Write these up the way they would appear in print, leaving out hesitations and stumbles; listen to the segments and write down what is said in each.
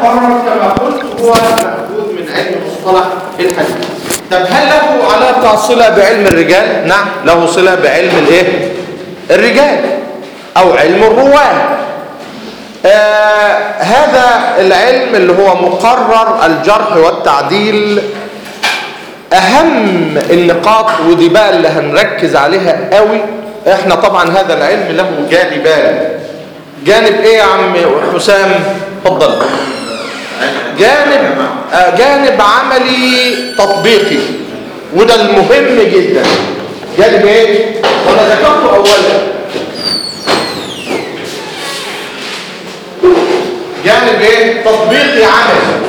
مقرر كما قلت هو مأخوذ من علم مصطلح الحديث. طب هل له علاقة صلة بعلم الرجال؟ نعم له صلة بعلم الايه؟ الرجال او علم الرواه. هذا العلم اللي هو مقرر الجرح والتعديل، اهم النقاط ودي بقى اللي هنركز عليها قوي. احنا طبعا هذا العلم له جانبان. جانب ايه يا عم حسام؟ اتفضل. جانب عملي تطبيقي وده المهم جدا. جانب ايه؟ وانا ذكرته اولا. جانب ايه؟ تطبيقي عملي.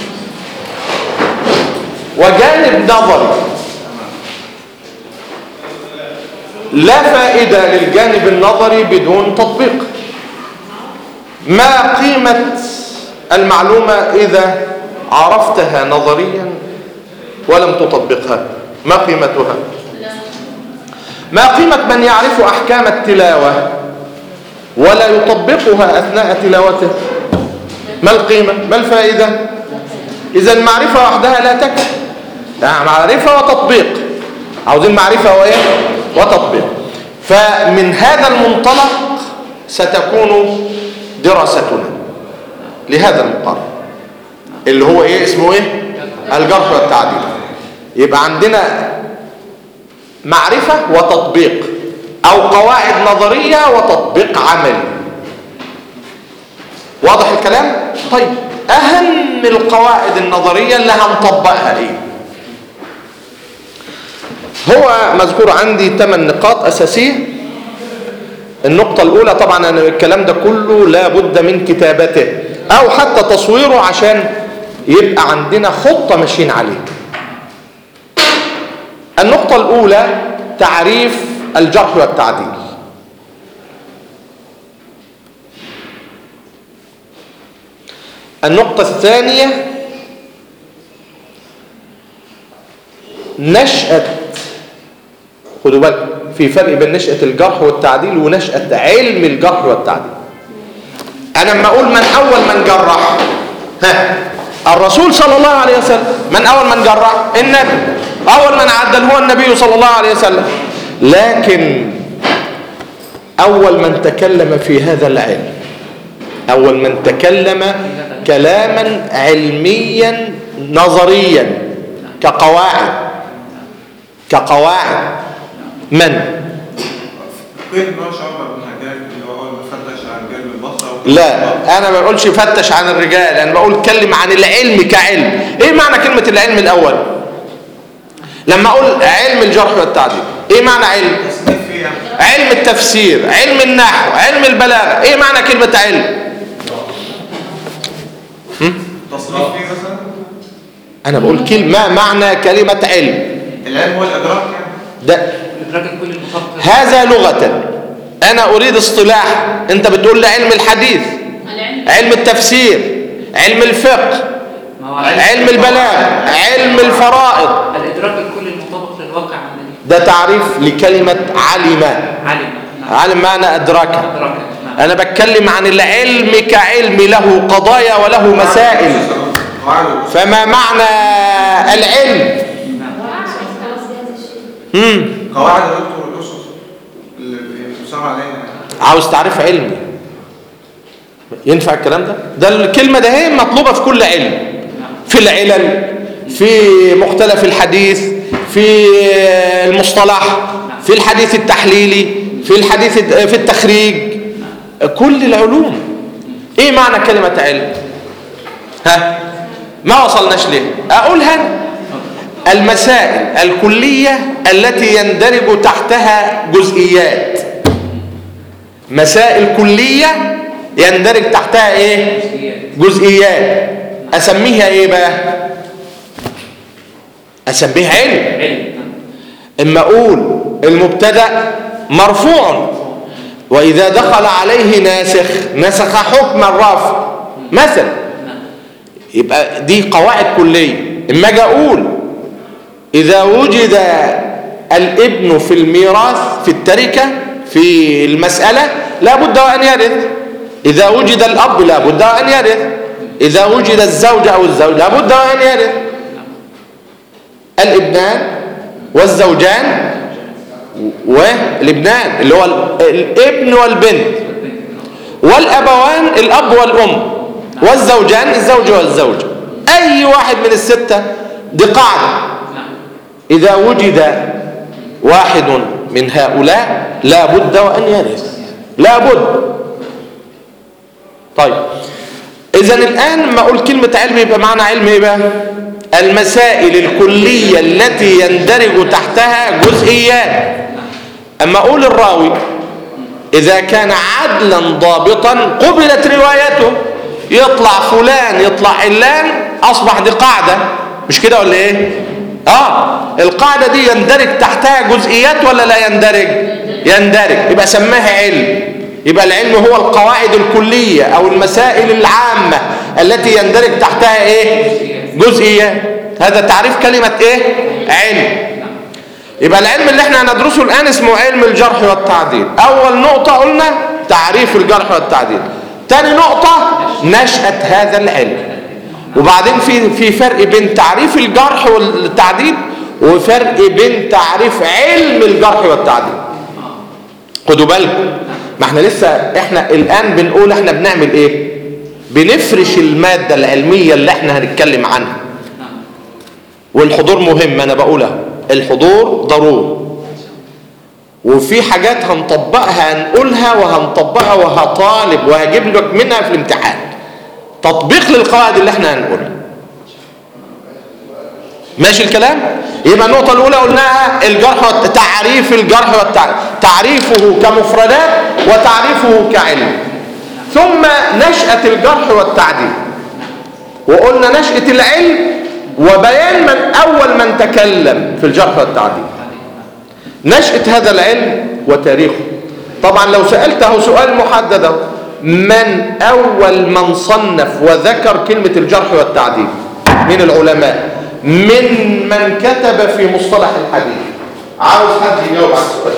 وجانب نظري. لا فائدة للجانب النظري بدون تطبيق. ما قيمة المعلومة إذا عرفتها نظريا ولم تطبقها؟ ما قيمتها؟ ما قيمة من يعرف أحكام التلاوة ولا يطبقها أثناء تلاوته؟ ما القيمة؟ ما الفائدة؟ إذا المعرفة وحدها لا تكفي. يعني معرفة وتطبيق. عاوزين معرفة وإيه؟ وتطبيق. فمن هذا المنطلق ستكون دراستنا لهذا المقرر اللي هو ايه اسمه ايه؟ الجرح والتعديل. يبقى عندنا معرفة وتطبيق او قواعد نظرية وتطبيق عملي. واضح الكلام؟ طيب اهم القواعد النظرية اللي هنطبقها ايه؟ هو مذكور عندي 8 نقاط اساسية. النقطة الأولى طبعا أنا الكلام ده كله لا بد من كتابته أو حتى تصويره عشان يبقى عندنا خطة ماشيين عليها. النقطة الأولى تعريف الجرح والتعديل. النقطة الثانية نشأة، خدوا بالكم في فرق بين نشأة الجرح والتعديل ونشأة علم الجرح والتعديل. أنا لما أقول من أول من جرح، الرسول صلى الله عليه وسلم. من أول من جرح؟ النبي. أول من عدل هو النبي صلى الله عليه وسلم. لكن أول من تكلم في هذا العلم، أول من تكلم كلاما علميا نظريا كقواعد من؟ لا انا ما بقولش فتش عن الرجال، انا بقول اتكلم عن العلم كعلم. ايه معنى كلمة العلم الاول؟ لما اقول علم الجرح والتعديل ايه معنى علم؟ علم التفسير، علم النحو، علم البلاغة. ايه معنى كلمة علم؟ تصنيف فيه مثلا. انا بقول ما معنى كلمة علم؟ العلم هو الادراك ده هذا لغة. أنا أريد اصطلاح. أنت بتقول لي علم الحديث، علم التفسير، علم الفقه، علم البلاغة، علم الفرائض. الإدراك الكلي المطابق للواقع عندنا. ده تعريف لكلمة علم. علم معنى أدراك. أنا بتكلم عن العلم كعلم له قضايا وله مسائل. فما معنى العلم؟ قواعد الدكتور الاسس اللي بيصار علينا. عاوز تعريف علمي ينفع الكلام ده؟ ده الكلمه ده هي مطلوبه في كل علم، في العلل، في مختلف الحديث، في المصطلح، في الحديث التحليلي، في الحديث في التخريج، كل العلوم. ايه معنى كلمه علم؟ ما وصلناش ليه؟ اقولها أنا. المسائل الكلية التي يندرج تحتها جزئيات. مسائل كلية يندرج تحتها ايه؟ جزئيات. اسميها ايه بقى؟ اسميها علم. اما اقول المبتدأ مرفوع واذا دخل عليه ناسخ نسخ حكم الرفع مثلا، يبقى دي قواعد كلية. اما اجي اقول إذا وجد الابن في الميراث في التركة في المسألة لا بد أن يرث. إذا وجد الأب لا بد أن يرث. إذا وجد الزوج أو الزوج لابد وأن يرث. الابنان والزوجان والابنان اللي هو الابن والبنت، والأبوان الأب والأم، والزوجان الزوج والزوجة. أي واحد من الستة دي قاعدة، إذا وجد واحد من هؤلاء لا بد وأن يرث، لا بد. طيب إذن الآن ما أقول كلمة علم يبقى معنى علم إيه بقى؟ المسائل الكلية التي يندرج تحتها جزئيات. أما أقول الراوي إذا كان عدلا ضابطا قبلت روايته، يطلع فلان يطلع علان، أصبح دي قاعدة، مش كده ولا إيه؟ القاعدة دي يندرج تحتها جزئيات ولا لا يندرج؟ يندرج، يبقى سماها علم. يبقى العلم هو القواعد الكلية أو المسائل العامة التي يندرج تحتها إيه؟ جزئيات. هذا تعريف كلمة إيه؟ علم. يبقى العلم اللي احنا هندرسه الآن اسمه علم الجرح والتعديل. أول نقطة قلنا تعريف الجرح والتعديل. تاني نقطة نشأة هذا العلم. وبعدين في فرق بين تعريف الجرح والتعديل وفرق بين تعريف علم الجرح والتعديل. خدوا بالكم، ما احنا لسه احنا الآن بنقول احنا بنعمل ايه؟ بنفرش المادة العلمية اللي احنا هنتكلم عنها. والحضور مهم، انا بقولها الحضور ضروري. وفي حاجات هنطبقها هنقولها وهنطبقها وهطالب وهجيب لك منها في الامتحان تطبيق للقواعد اللي احنا هنقولها. ماشي الكلام؟ يبقى النقطة الأولى قلناها الجرح، تعريف الجرح والتعديل، تعريفه كمفردات وتعريفه كعلم. ثم نشأة الجرح والتعديل، وقلنا نشأة العلم وبيان من أول من تكلم في الجرح والتعديل. نشأة هذا العلم وتاريخه. طبعا لو سألته سؤال محدد، من أول من صنف وذكر كلمة الجرح والتعديل من العلماء، من كتب في مصطلح الحديث؟ عاوز حد يجاوب على السؤال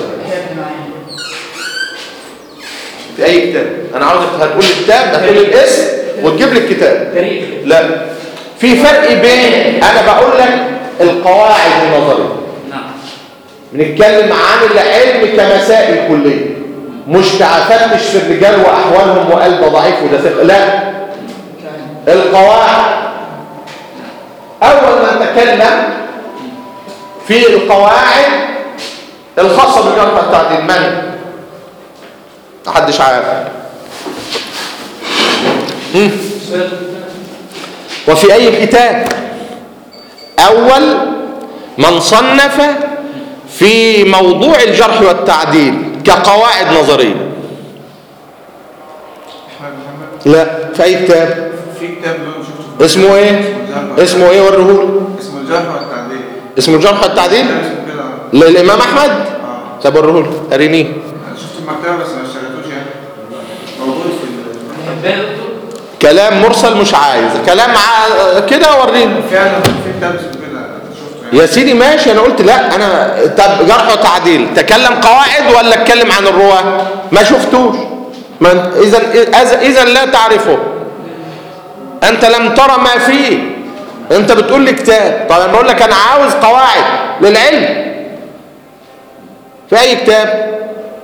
في أي كتاب؟ أنا عاوزك هتقول الكتاب، هتقول الاسم وتجيب لي الكتاب. لا، في فرق بين أنا بقول لك القواعد النظرية، بنتكلم عن العلم كمسائل كلية، مش تفتش في الرجال وأحوالهم وقال ده ضعيف وده ثقة، لا، القواعد. أول من تكلم في القواعد الخاصة بالجرح والتعديل من؟ محدش عارف. وفي أي كتاب؟ أول من صنف في موضوع الجرح والتعديل كقواعد نظرية. لا، في أي كتاب؟ في كتاب شفته اسمه ايه؟ اسمه ايه وريهولي؟ اسمه الجرح والتعديل. اسمه الجرح والتعديل؟ للإمام أحمد؟ طب وريهولي، أرينيه. انا شفت المكتبة بس ما اشتريتوش يعني. موجود في كلام مرسل مش عايز كلام كده وريني. فعلا في كتاب كده شفته يعني. يا سيدي ماشي، انا قلت لا، انا طب جرح وتعديل تكلم قواعد ولا اتكلم عن الرواه؟ ما شفتوش. اذا لا تعرفه، انت لم ترى ما فيه، انت بتقول لي كتاب. طب انا بقول لك انا عاوز قواعد للعلم في اي كتاب،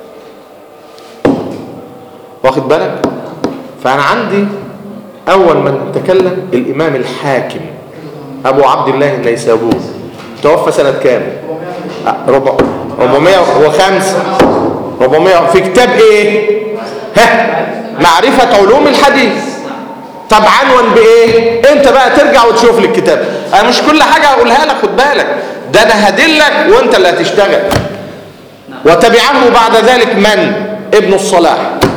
واخد بالك؟ فانا عندي اول من تكلم الامام الحاكم ابو عبد الله النيسابوري، توفى سنة كام؟ 405 في كتاب ايه؟ معرفة علوم الحديث. طب عنوان بايه؟ انت بقى ترجع وتشوف لي الكتاب، انا مش كل حاجة هقولها لك، خد بالك، ده انا هدلك وانت اللي هتشتغل. وتبعه بعد ذلك من؟ ابن الصلاح.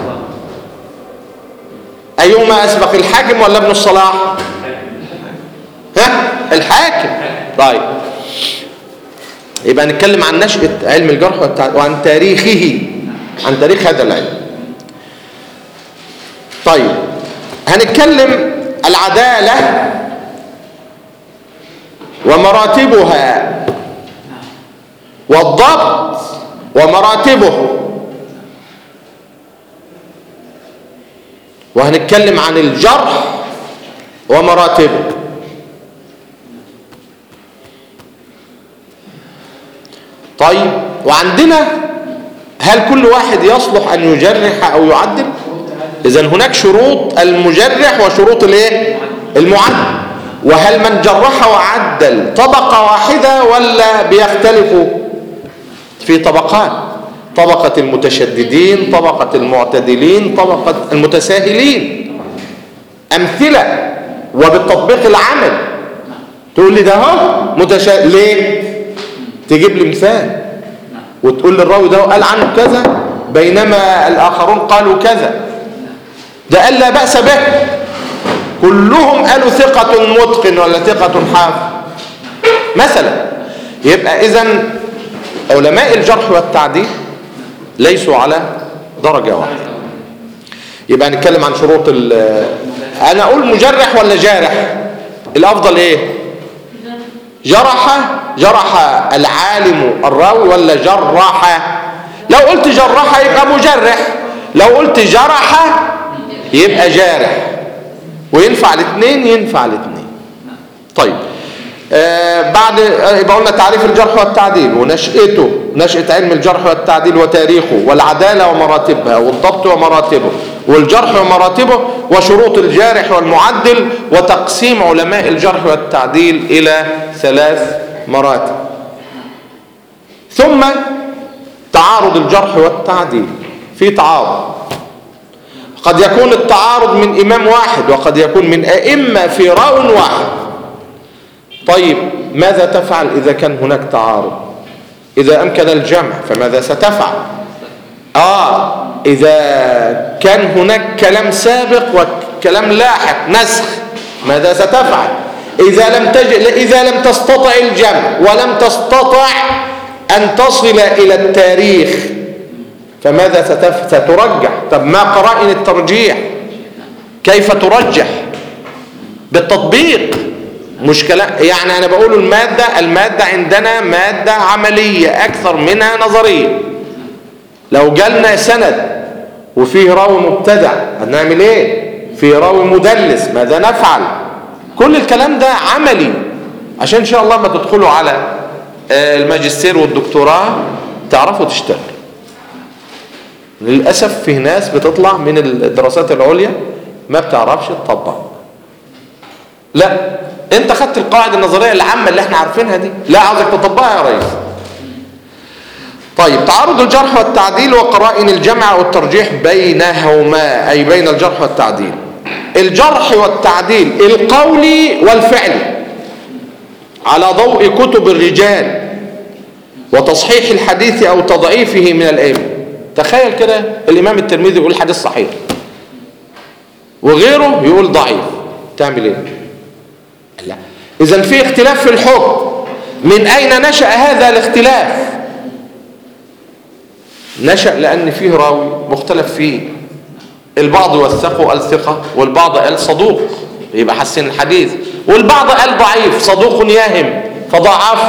ايهما اسبق، الحاكم ولا ابن الصلاح؟ الحاكم. طيب يبقى نتكلم عن نشأة علم الجرح والتعديل وعن تاريخه، عن تاريخ هذا العلم. طيب هنتكلم العدالة ومراتبها والضبط ومراتبه، وهنتكلم عن الجرح ومراتبه. طيب، وعندنا هل كل واحد يصلح أن يجرح أو يعدل؟ إذن هناك شروط المجرح وشروط الايه؟ المعدل. وهل من جرح وعدل طبقة واحدة ولا بيختلفوا؟ في طبقات، طبقة المتشددين، طبقة المعتدلين، طبقة المتساهلين. أمثلة وبالتطبيق العمل. تقول لي ده هو ليه؟ تجيب لي مثال وتقول لي الراوي ده قال عنه كذا بينما الآخرون قالوا كذا، ده قال لا بأس به، كلهم قالوا ثقة متقن ولا ثقة حافظ مثلا. يبقى إذن علماء الجرح والتعديل ليسوا على درجة واحدة. يبقى نتكلم عن شروط أنا أقول مجرح ولا جارح؟ الأفضل إيه؟ جرح العالم الراوي ولا جرح؟ لو قلت جرح يبقى مجرح، لو قلت جرح يبقى جارح، وينفع الاثنين، ينفع الاثنين. طيب، بعد يبقى قلنا تعريف الجرح والتعديل ونشأته، نشأة علم الجرح والتعديل وتاريخه والعدالة ومراتبها والضبط ومراتبه والجرح ومراتبه وشروط الجارح والمعدل وتقسيم علماء الجرح والتعديل إلى 3 مراتب. ثم تعارض الجرح والتعديل. في تعارض، قد يكون التعارض من إمام واحد وقد يكون من أئمة في راو واحد. طيب، ماذا تفعل إذا كان هناك تعارض؟ إذا أمكن الجمع فماذا ستفعل؟ إذا كان هناك كلام سابق وكلام لاحق نسخ ماذا ستفعل؟ إذا لم تستطع الجمع ولم تستطع أن تصل إلى التاريخ فماذا سترجح؟ طب ما قرائن الترجيح؟ كيف ترجح؟ بالتطبيق، مش كلام. يعني أنا بقول المادة عندنا مادة عملية أكثر منها نظرية. لو جالنا سند وفيه راوي مبتدع هنعمل إيه؟ فيه راوي مدلس ماذا نفعل؟ كل الكلام ده عملي عشان إن شاء الله ما تدخلوا على الماجستير والدكتوراه تعرفوا تشتغل. للأسف في ناس بتطلع من الدراسات العليا ما بتعرفش تطبق. لا، انت خدت القواعد النظرية العامة اللي احنا عارفينها دي، لا عاوزك تطبقها يا ريس. طيب، تعارض الجرح والتعديل وقرائن الجمع والترجيح بينهما، أي بين الجرح والتعديل. الجرح والتعديل القولي والفعلي على ضوء كتب الرجال وتصحيح الحديث أو تضعيفه من الأئمة. تخيل كده الإمام الترمذي يقول حديث صحيح وغيره يقول ضعيف، تعمل ايه؟ لا، إذن في اختلاف في الحكم. من أين نشأ هذا الاختلاف؟ نشأ لأن فيه راوي مختلف فيه، البعض وثقه قال ثقة والبعض قال صدوق يبقى حسن الحديث، والبعض قال ضعيف صدوق يهم فضعف،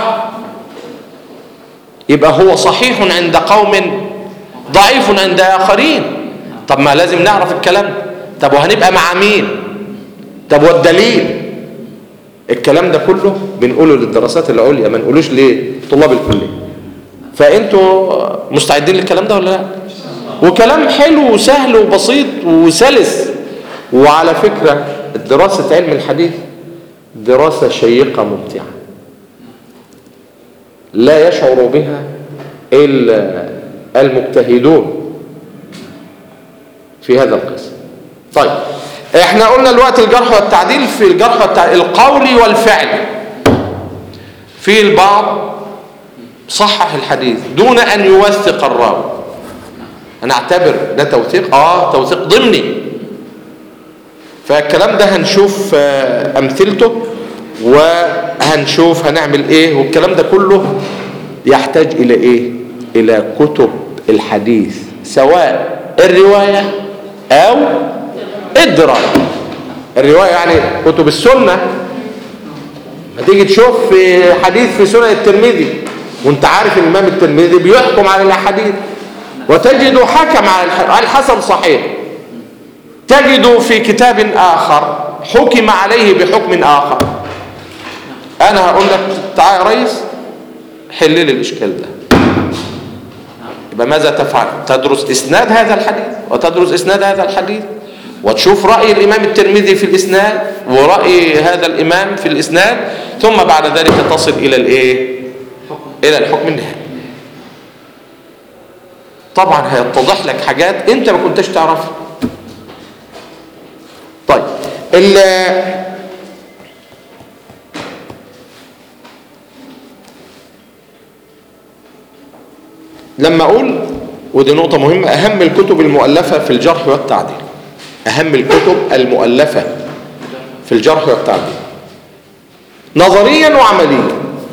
يبقى هو صحيح عند قوم ضعيف عند آخرين. طب ما لازم نعرف الكلام. طب وهنبقى مع مين؟ طب والدليل؟ الكلام ده كله بنقوله للدراسات العليا، ما نقولوش ليه طلاب الكلية. فأنتوا مستعدين للكلام ده ولا لا؟ وكلام حلو وسهل وبسيط وسلس. وعلى فكرة دراسة علم الحديث دراسة شيقة ممتعة لا يشعر بها إلا المجتهدون في هذا القسم. طيب، احنا قلنا الوقت الجرح والتعديل. في الجرح والتعديل القولي والفعلي، في البعض صحح الحديث دون أن يوثق الراوي. أنا أعتبر ده توثيق، توثيق ضمني. فالكلام ده هنشوف أمثلته وهنشوف هنعمل إيه، والكلام ده كله يحتاج إلى إيه؟ إلى كتب الحديث، سواء الرواية أو الدراية. الرواية يعني كتب السنة. ما تيجي تشوف في حديث في سنن الترمذي وانت عارف الإمام الترمذي بيحكم على الحديث وتجد حكم على الحسن صحيح، تجد في كتاب آخر حكم عليه بحكم آخر، أنا هقول لك تعال يا ريس حل لي الإشكال ده. يبقى ماذا تفعل؟ تدرس إسناد هذا الحديث وتدرس إسناد هذا الحديث وتشوف رأي الإمام الترمذي في الإسناد ورأي هذا الإمام في الإسناد، ثم بعد ذلك تصل إلى الإيه؟ إلى الحكم النهائي. طبعا هيتضح لك حاجات أنت ما كنتش تعرفها. طيب لما أقول، ودي نقطة مهمة، أهم الكتب المؤلفة في الجرح والتعديل، أهم الكتب المؤلفة في الجرح والتعديل نظريا وعمليا.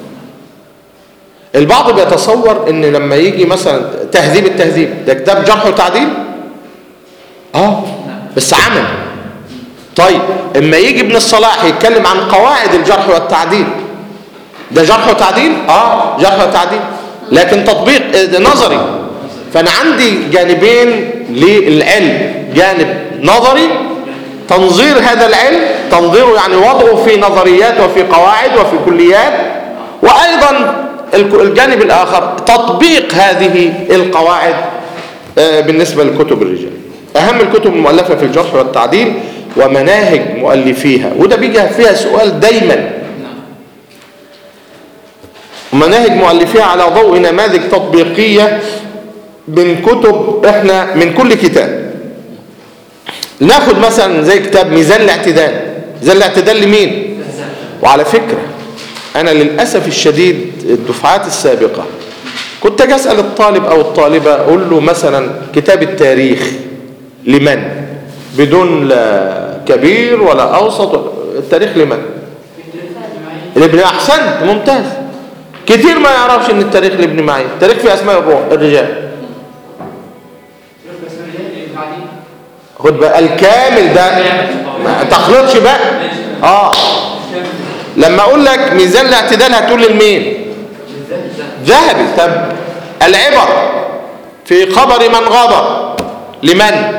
البعض بيتصور ان لما يجي مثلا تهذيب التهذيب ده كتاب جرح وتعديل، بس عمل. طيب اما يجي ابن الصلاح يتكلم عن قواعد الجرح والتعديل، ده جرح وتعديل؟ جرح وتعديل، لكن تطبيق نظري. فانا عندي جانبين للعلم، جانب نظري تنظير هذا العلم، تنظيره يعني وضعه في نظريات وفي قواعد وفي كليات، وايضا الجانب الاخر تطبيق هذه القواعد بالنسبه لكتب الرجال. اهم الكتب المؤلفه في الجرح والتعديل ومناهج مؤلفيها، وده بيجي فيها سؤال دايما، مناهج مؤلفيها على ضوء نماذج تطبيقيه من كتب، احنا من كل كتاب ناخد مثلا زي كتاب ميزان الاعتدال. ميزان الاعتدال لمين؟ وعلى فكره انا للاسف الشديد الدفعات السابقه كنت اجي اسال الطالب او الطالبه اقول له مثلا كتاب التاريخ لمن، بدون لا كبير ولا اوسط، التاريخ لمن؟ لابن. احسنت، ممتاز. كتير ما يعرفش ان التاريخ لابن معين. التاريخ في اسماء الرجال، خد بقى الكامل ده، ما تخلطش بقى. لما اقول لك ميزان الاعتدال هتقول لمين؟ ذهبي. طب العبر في خبر من غبر لمن؟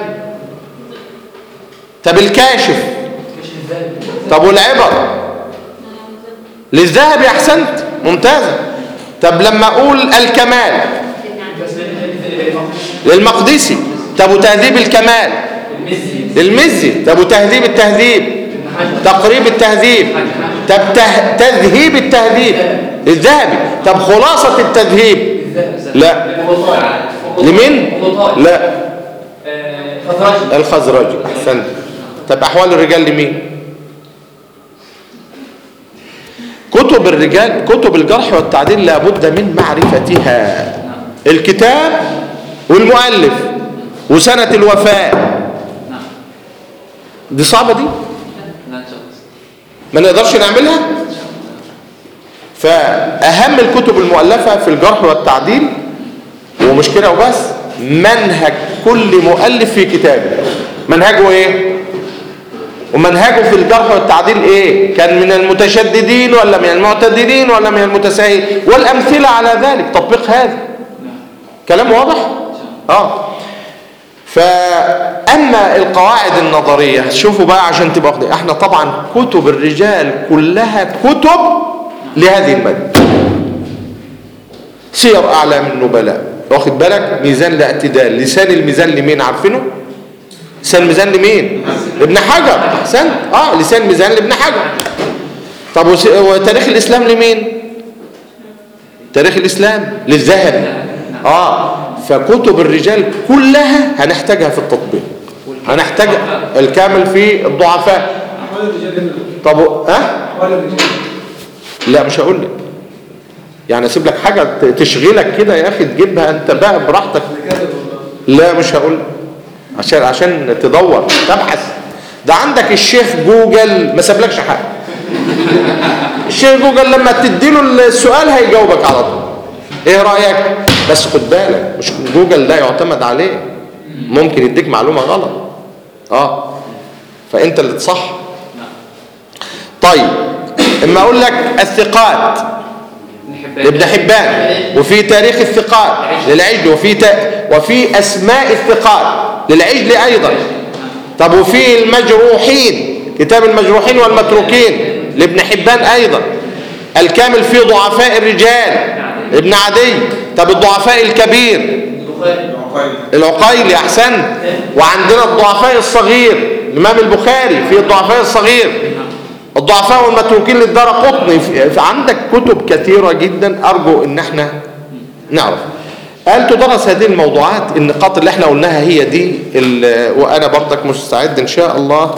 طب الكاشف، طب والعبر للذهبي. احسنت، ممتازه. طب لما اقول الكمال للمقدسي. طب وتهذيب الكمال للمزي. طب وتهذيب التهذيب، تقريب التهذيب. طب تذهيب التهذيب للذهبي. طب خلاصة التذهيب لا لمين؟ لا الخزرجي. احسنت. طب احوال الرجال لمين؟ كتب الرجال، كتب الجرح والتعديل لابد من معرفتها، الكتاب والمؤلف وسنة الوفاة. دي صعبة دي؟ ما نقدرش نعملها. فأهم الكتب المؤلفة في الجرح والتعديل، ومش كده وبس، منهج كل مؤلف في كتابه. منهجه ايه؟ ومنهجه في الجرح والتعديل ايه؟ كان من المتشددين ولا من المعتدلين ولا من المتساهلين، والأمثلة على ذلك، تطبيق هذا. كلام واضح؟ فأما القواعد النظرية، شوفوا بقى عشان تبقى واخدين، احنا طبعا كتب الرجال كلها كتب لهذه المادة. سير أعلام النبلاء، واخد بالك؟ ميزان الاعتدال، لسان الميزان لمين عارفينه؟ لسان الميزان لمين؟ لابن حجر. احسنت. لسان الميزان لابن حجر. طب وتاريخ الإسلام لمين؟ تاريخ الإسلام للذهبي. فكتب الرجال كلها هنحتاجها في التطبيق، هنحتاج الكامل في الضعفاء. طب لا مش هقول لك، يعني اسيب لك حاجه تشغلك كده يا اخي تجيبها انت بقى براحتك. لا مش هقول لك، عشان تدور تبحث. ده عندك الشيخ جوجل ما سابلكش حاجه. الشيخ جوجل لما تديله السؤال هيجاوبك على طول. ايه رايك؟ بس خد بالك مش جوجل ده يعتمد عليه، ممكن يديك معلومه غلط. فانت اللي تصح. طيب اما اقول لك الثقات ابن حبان، وفي تاريخ الثقات للعجل، وفي اسماء الثقات للعجل ايضا. طب وفي المجروحين كتاب المجروحين والمتروكين لابن حبان أيضا. الكامل في ضعفاء الرجال ابن عدي. طب الضعفاء الكبير العقيلي أحسن. وعندنا الضعفاء الصغير الإمام البخاري في الضعفاء الصغير. الضعفاء والمتروكين للدارقطني. فعندك كتب كثيرة جدا أرجو إن احنا نعرف. قال تدرس هذه الموضوعات. النقاط اللي احنا قلناها هي دي وأنا برضك مستعد إن شاء الله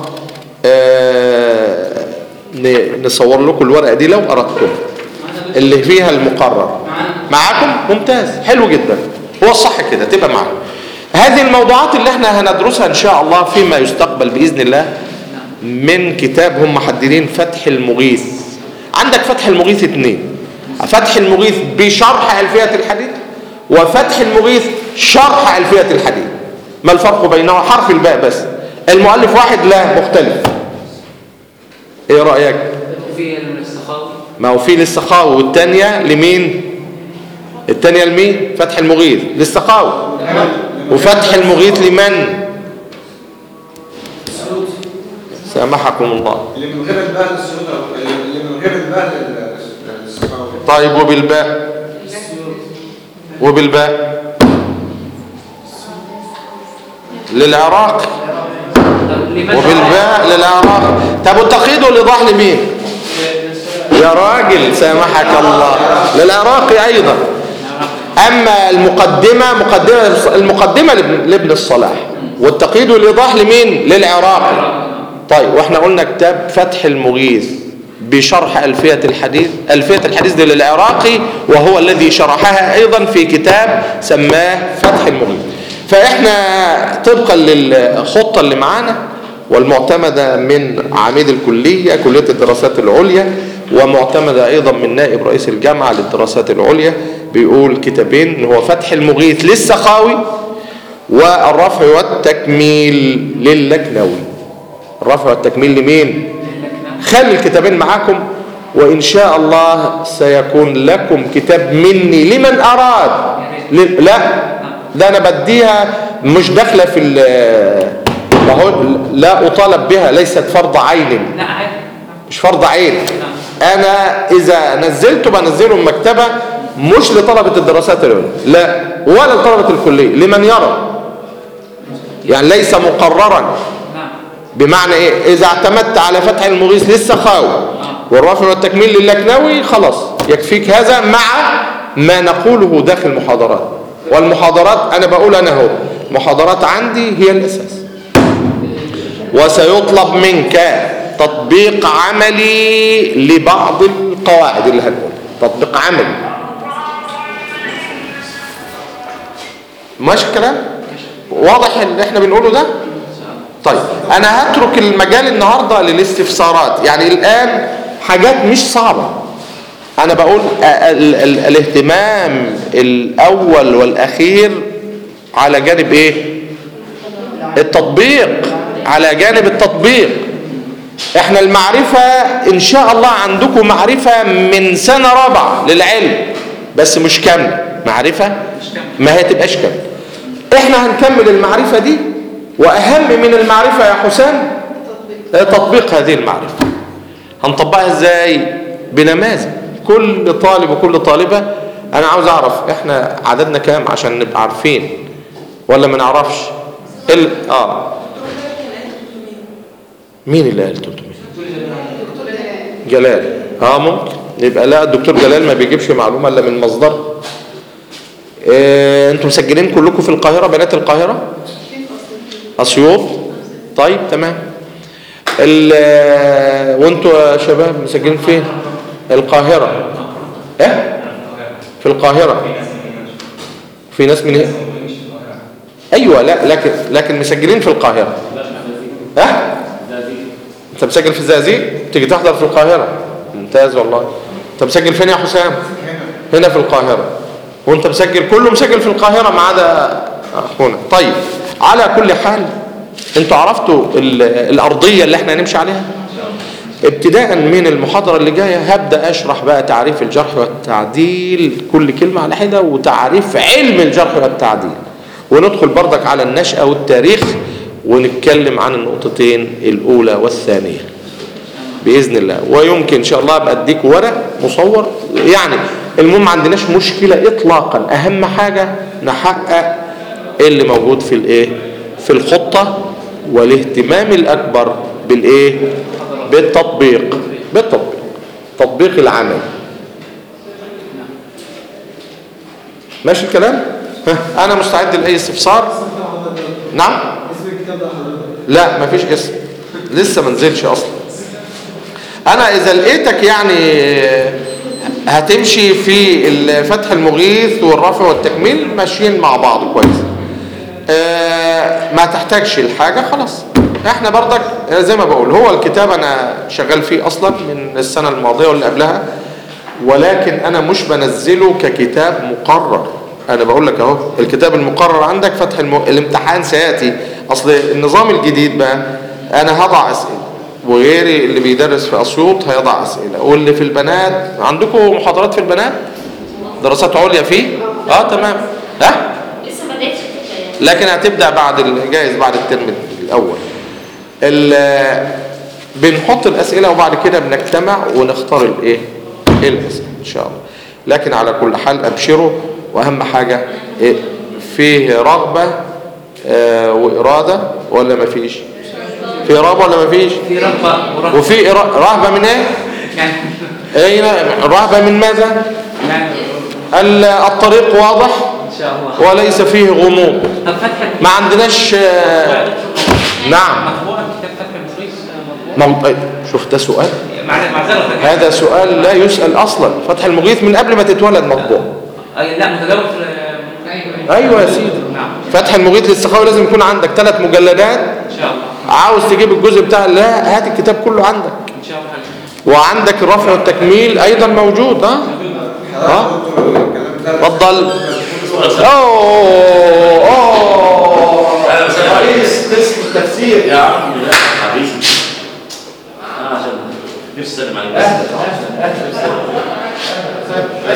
نصور لكم الورقة دي لو أردتم اللي فيها المقرر. معاكم؟ ممتاز، حلو جدا، هو الصح كده تبقى معاكم. هذه الموضوعات اللي احنا هندرسها ان شاء الله فيما يستقبل بإذن الله من كتاب هم محددين فتح المغيث. عندك فتح المغيث 2، فتح المغيث بشرح ألفية الحديث وفتح المغيث شرح ألفية الحديث. ما الفرق بينهما؟ حرف الباء بس. المؤلف واحد لا مختلف. ايه رأيك؟ في السخاوي. ما هو في للسخاوي والتانية لمين؟ التانية لمين؟ فتح المغيث للسخاوي. وفتح المغيث لمن؟ سامحكم الله. اللي من غير الباء للسخاوي. اللي من غير الباء للسخاوي. طيب وبالباء؟ وبالباء للعراق. وبالباء للعراق. طب والتقييد والإيضاح لمين؟ يا راجل سامحك الله للعراقي أيضا. أما المقدمة لابن الصلاح والتقييد والإيضاح لمين؟ للعراقي. طيب واحنا قلنا كتاب فتح المغيث بشرح ألفية الحديث. ألفية الحديث دي للعراقي وهو الذي شرحها أيضا في كتاب سماه فتح المغيث. فإحنا طبقا للخطة اللي معانا والمعتمدة من عميد الكلية كلية الدراسات العليا ومعتمدة أيضا من نائب رئيس الجامعة للدراسات العليا بيقول كتابين هو فتح المغيث للسخاوي والرفع والتكميل للكنوي. الرفع والتكميل لمين؟ خلي الكتابين معاكم وإن شاء الله سيكون لكم كتاب مني لمن أراد. لا ده أنا بديها مش داخلة في لا أطالب بها، ليست فرض عين، مش فرض عين. أنا إذا نزلته بنزله من مكتبة مش لطلبة الدراسات العليا لا ولا لطلبة الكلية، لمن يرى يعني ليس مقررا. بمعنى إيه؟ إذا اعتمدت على فتح المغيث للسخاوي والرفع والتكميل للكنوي خلاص يكفيك هذا مع ما نقوله داخل المحاضرات. والمحاضرات أنا بقول أنا هو المحاضرات عندي هي الأساس. وسيطلب منك تطبيق عملي لبعض القواعد اللي هنقولها. تطبيق عملي ماشي الكلام؟ واضح اللي احنا بنقوله ده؟ طيب انا هترك المجال النهاردة للاستفسارات. يعني الان حاجات مش صعبة. انا بقول الاهتمام الاول والاخير على جانب ايه؟ التطبيق. على جانب التطبيق. احنا المعرفة ان شاء الله عندكم معرفة من سنة رابعة للعلم بس مش كاملة. معرفة ما هي تبقاش كاملة. احنا هنكمل المعرفة دي واهم من المعرفة يا حسام تطبيق هذه المعرفة. هنطبقها ازاي؟ بنماذج. كل طالب وكل طالبة انا عاوز اعرف احنا عددنا كام عشان نبقى عارفين ولا ما نعرفش. مين اللي قال 300؟ جلال. ممكن يبقى لا الدكتور جلال ما بيجيبش معلومة الا من مصدر. انتم مسجلين كلكم في القاهرة؟ بنات القاهرة؟ اسيوط؟ طيب تمام. وانتوا يا شباب مسجلين فين؟ القاهرة. في القاهرة. في ناس من هنا؟ ايوه لا لكن مسجلين في القاهرة. انت مسجل في الزقازيق تيجي تحضر في القاهرة. ممتاز والله. انت مسجل فين يا حسام؟ هنا في القاهرة. وانت مسجل كله مسجل في القاهرة ما عدا اخونا. طيب على كل حال انتوا عرفتوا الارضية اللي احنا هنمشي عليها. ابتداء من المحاضرة اللي جاية هبدأ اشرح بقى تعريف الجرح والتعديل كل كلمة على حدة وتعريف علم الجرح والتعديل وندخل بردك على النشأة والتاريخ ونتكلم عن النقطتين الأولى والثانية. باذن الله. ويمكن ان شاء الله ابقى اديك ورق مصور يعني. المهم ما عندناش مشكله اطلاقا، اهم حاجه نحقق اللي موجود في الايه في الخطه، والاهتمام الاكبر بالايه بالتطبيق تطبيق العمل. ماشي الكلام؟ انا مستعد لاي استفسار. نعم. اسم الكتاب ده حضرتك؟ لا مفيش اسم، لسه ما نزلش اصلا. انا اذا لقيتك يعني هتمشي في الفتح المغيث والرفع والتكميل ماشيين مع بعض كويس، ما تحتاجش الحاجة خلاص. احنا برضك زي ما بقول، هو الكتاب انا شغال فيه اصلا من السنة الماضية واللي قبلها، ولكن انا مش بنزله ككتاب مقرر. انا بقول لك اهو الكتاب المقرر عندك فتح الامتحان سياتي. اصل النظام الجديد بقى انا هضع اسئله، وغيري اللي بيدرس في اسيوط هيضع اسئله، واللي في البنات عندكم محاضرات في البنات دراسات عليا فيه تمام. لسه ما بدأتش لكن هتبدا بعد جايز بعد الترم الاول. بنحط الاسئله وبعد كده بنجتمع ونختار الايه الاسئله ان شاء الله. لكن على كل حال ابشروا، واهم حاجه فيه رغبه واراده ولا ما فيش؟ في رغبه ولا ما فيش؟ في رغبة ورهبة. وفي رهبه من ايه؟ يعني رهبه من ماذا؟ يعني الطريق واضح ان شاء الله وليس فيه غموض. طب فتح ما عندناش نعم مطبوع كتاب فتح المغيث مطبوع. شوف ده سؤال، معذرة هذا سؤال لا يسأل اصلا. فتح المغيث من قبل ما تتولد مطبوع. لا متداول في ايوه يا سيدي. نعم. فتح المغيث للسخاوي لازم يكون عندك 3 مجلدات. ان شاء الله. عاوز تجيب الجزء بتاع لا هات الكتاب كله عندك. ان شاء الله. وعندك الرفع والتكميل ايضا موجود. اتفضل. رئيس قسم التفسير يا عم لا حبيبي، انا عشان نفسي اسلم عليك بس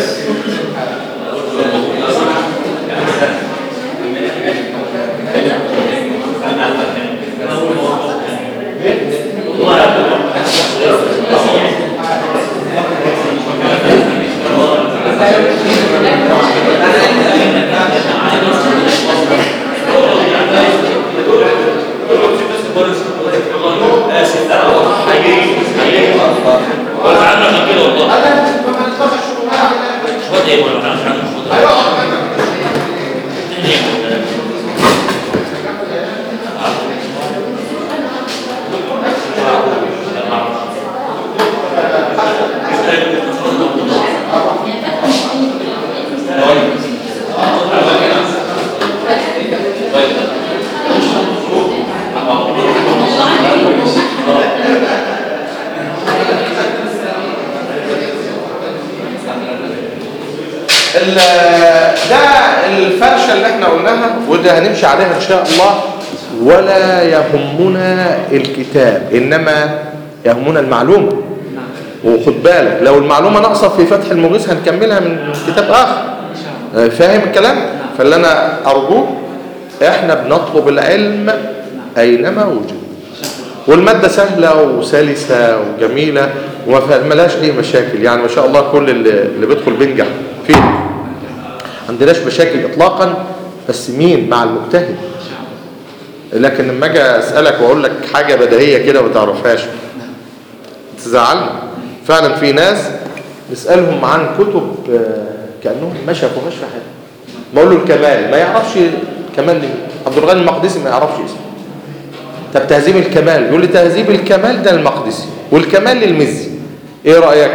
ده الفرشة اللي احنا قلناها وده هنمشي عليها ان شاء الله. ولا يهمنا الكتاب انما يهمنا المعلومة. وخد بالك لو المعلومة ناقصة في فتح المغيث هنكملها من كتاب اخر. فاهم الكلام؟ فاللي انا ارجوه احنا بنطلب العلم اينما وجد، والمادة سهلة وسلسة وجميلة وما لهاش اي مشاكل. يعني ما شاء الله كل اللي بيدخل بينجح فيه، ما عندناش مشاكل اطلاقا. بس مين مع المجتهد. لكن لما اجي اسالك واقول لك حاجه بديهيه كده ما تعرفهاش تزعلني. فعلا في ناس نسالهم عن كتب كانهم ما شافوهاش في حياتهم. بقول له الكمال ما يعرفش كمال عبد الغني المقدسي ما يعرفش اسمه. طب تهذيب الكمال يقول لي تهذيب الكمال ده المقدسي والكمال للمزي. ايه رايك؟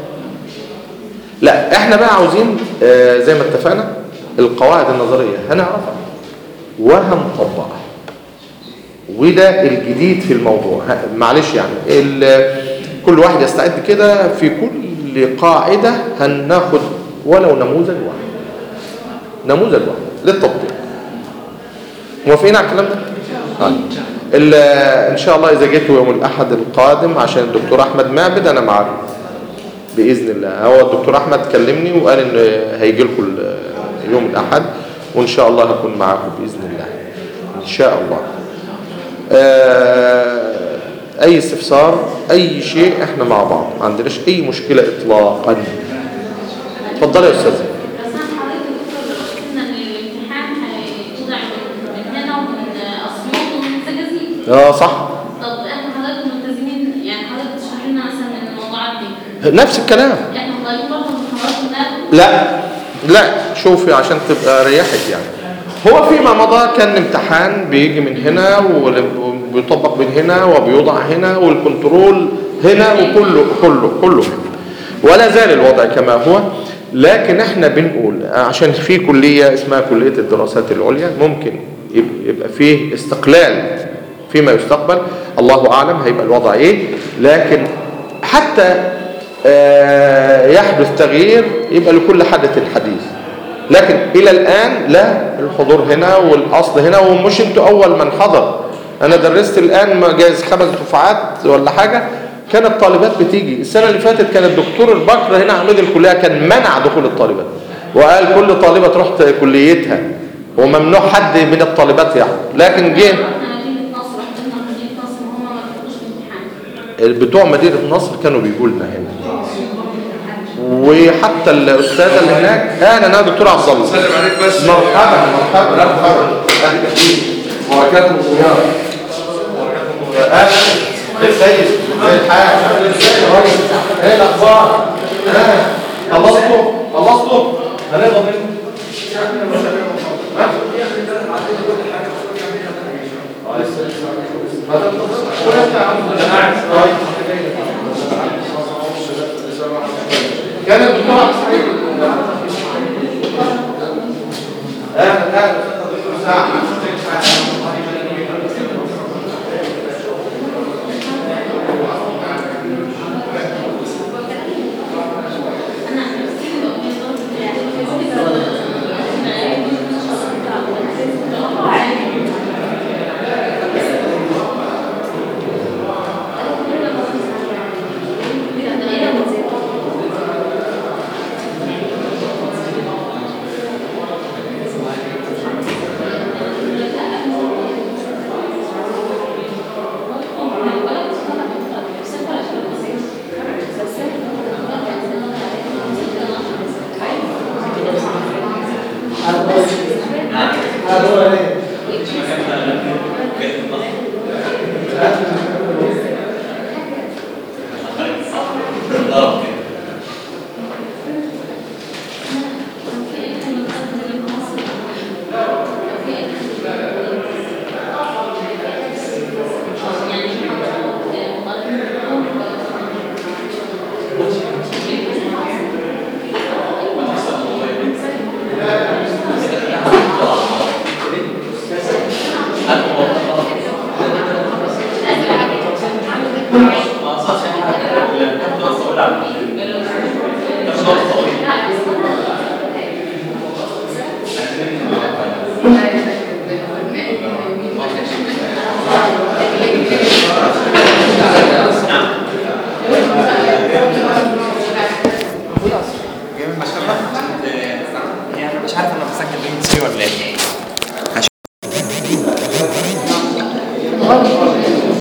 لا احنا بقى عاوزين زي ما اتفقنا القواعد النظريه هنعرفها وهنطبقها، وده الجديد في الموضوع. معلش يعني كل واحد يستعد كده في كل قاعده هناخد ولو نموذج واحد للتطبيق. موافقين على الكلام ده؟ ان شاء الله اذا جيتوا يوم الاحد القادم عشان الدكتور احمد معبد انا معاكم باذن الله. هو الدكتور احمد كلمني وقال ان هيجي لكم يوم الاحد، وان شاء الله هكون معاكم باذن الله ان شاء الله. اي استفسار اي شيء احنا مع بعض، ما عندناش اي مشكله اطلاقا. اتفضلي يا استاذه. بس انا حضرتك دكتور قلنا ان الامتحان هيوضع من هنا ومن اسيوط ومن زجازيج. صح. طب احنا حضرتك ملتزمين، يعني حضرتك تشرح لنا مثلا من الموضوعات دي نفس الكلام. احنا مضايقين برضه من محاضرات النقل؟ لا شوفي عشان تبقى ريحت يعني. هو فيما مضى كان امتحان بيجي من هنا وبيطبق من هنا وبيوضع هنا والكنترول هنا وكله ولا زال الوضع كما هو. لكن احنا بنقول عشان في كلية اسمها كلية الدراسات العليا ممكن يبقى فيه استقلال فيما يستقبل، الله أعلم هيبقى الوضع ايه، لكن حتى يحدث تغيير يبقى لكل حدث حديث. لكن إلى الآن لا، الحضور هنا والأصل هنا، ومش انتوا أول من حضر. أنا درست الآن جايز 5 دفعات ولا حاجة، كانت طالبات بتيجي. السنة اللي فاتت كان الدكتور البكر هنا عميد الكلية كان منع دخول الطالبات وقال كل طالبة تروح كليتها وممنوع حد من الطالبات يحضر. لكن جه بتوع مدينة نصر كانوا بيقول لنا هنا، وحتى الأستاذة اللي هناك أنا دكتور عبد الله. سلم عليك بس. مرحبا وبركاته وزيارة. أهلا السيد زي الحال. ايه الأخبار؟ خلصتوا؟ هنقدر منه؟ كان الدكتور